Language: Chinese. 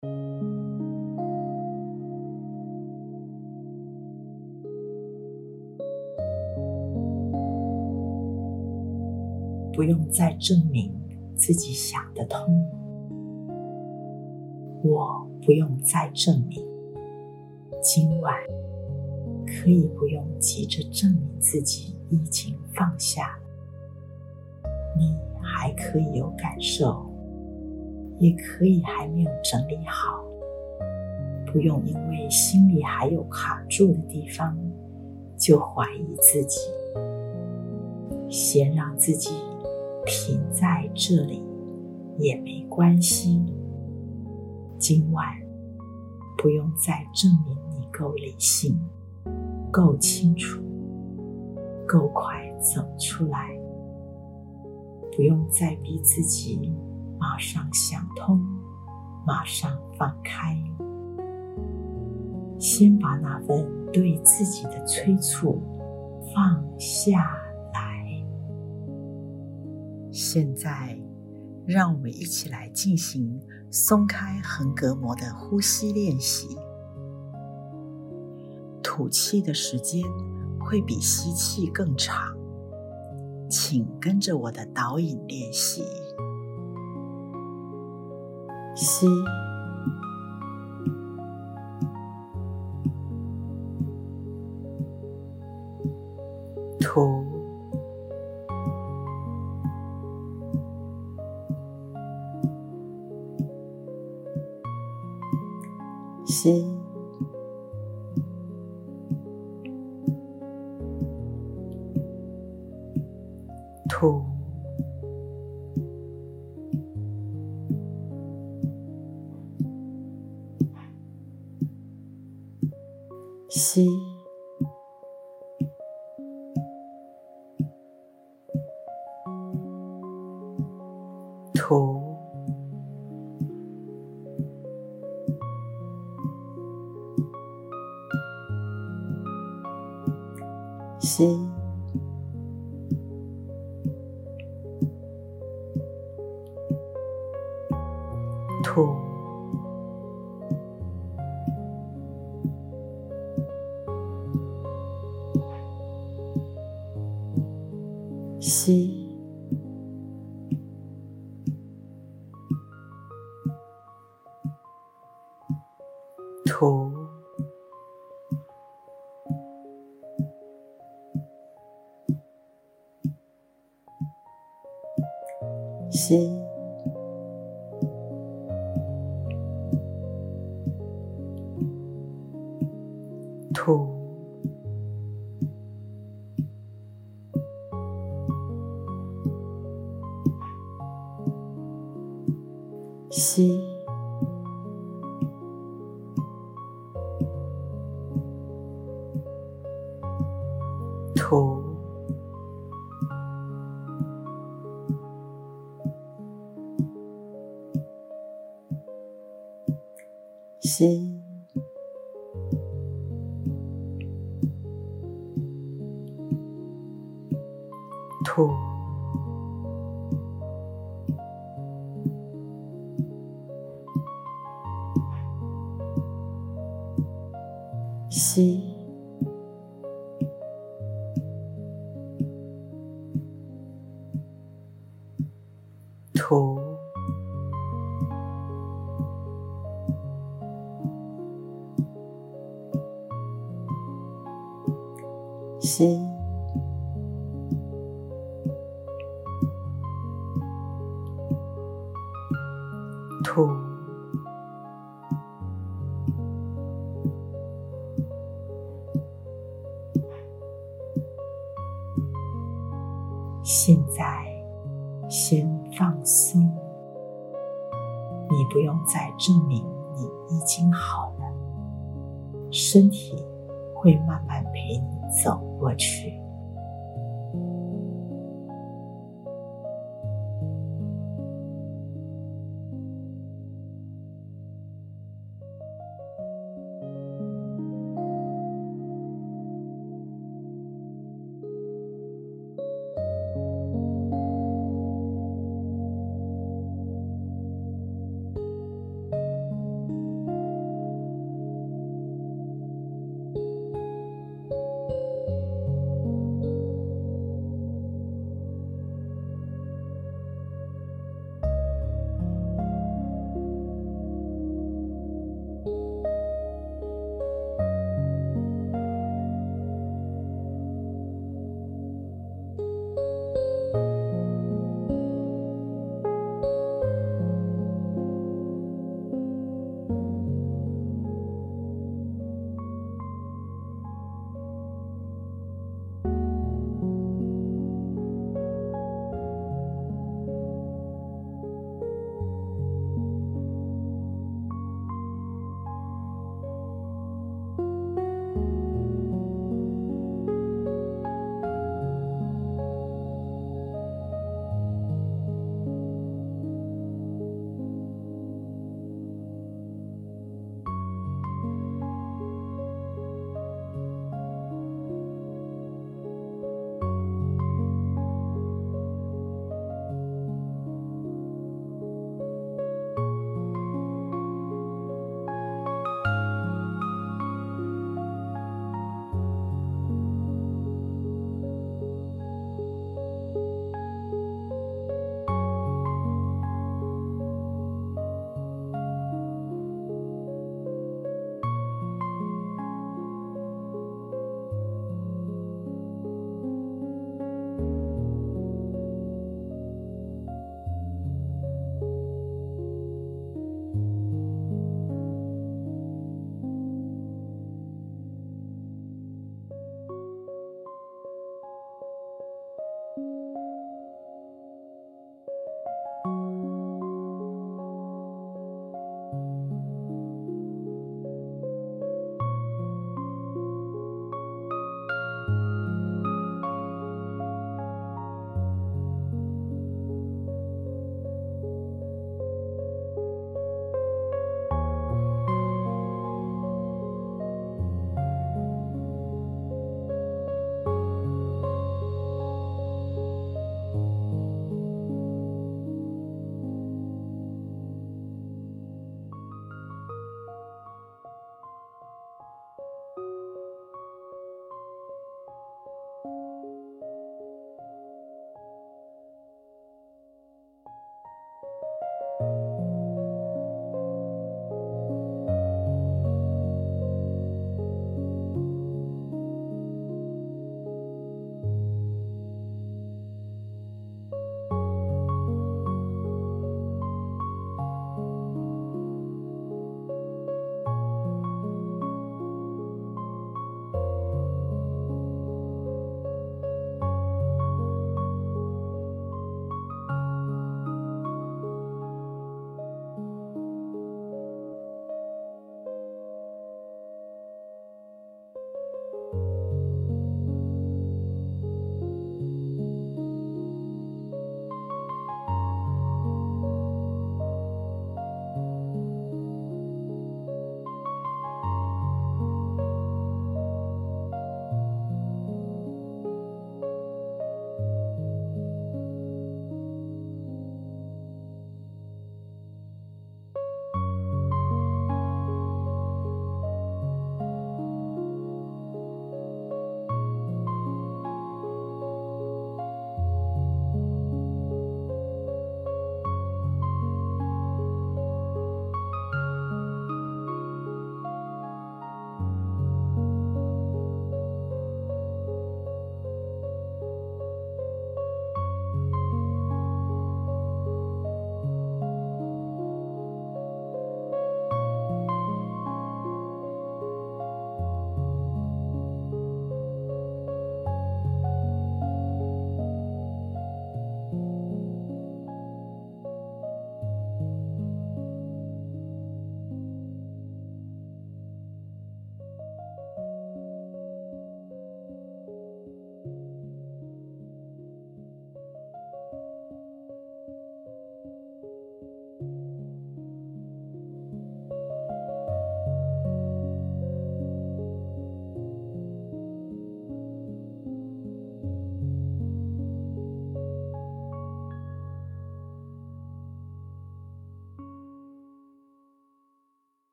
不用再证明自己想得通，我不用再证明，今晚可以不用急着证明自己已经放下了。你还可以有感受，也可以还没有整理好，不用因为心里还有卡住的地方就怀疑自己，先让自己停在这里也没关系。今晚不用再证明你够理性，够清楚，够快走出来，不用再逼自己马上想通，马上放开。先把那份对自己的催促放下来。现在让我们一起来进行松开横膈膜的呼吸练习。吐气的时间会比吸气更长，请跟着我的导引练习。吸，吐，吸，吐，吸，吐，吸，吐，吸，吐，吸，吐，吸，吐，吸，吐，吸，吐，吸，吐，现在先放松，你不用再证明你已经好了，身体会慢慢陪你走过去。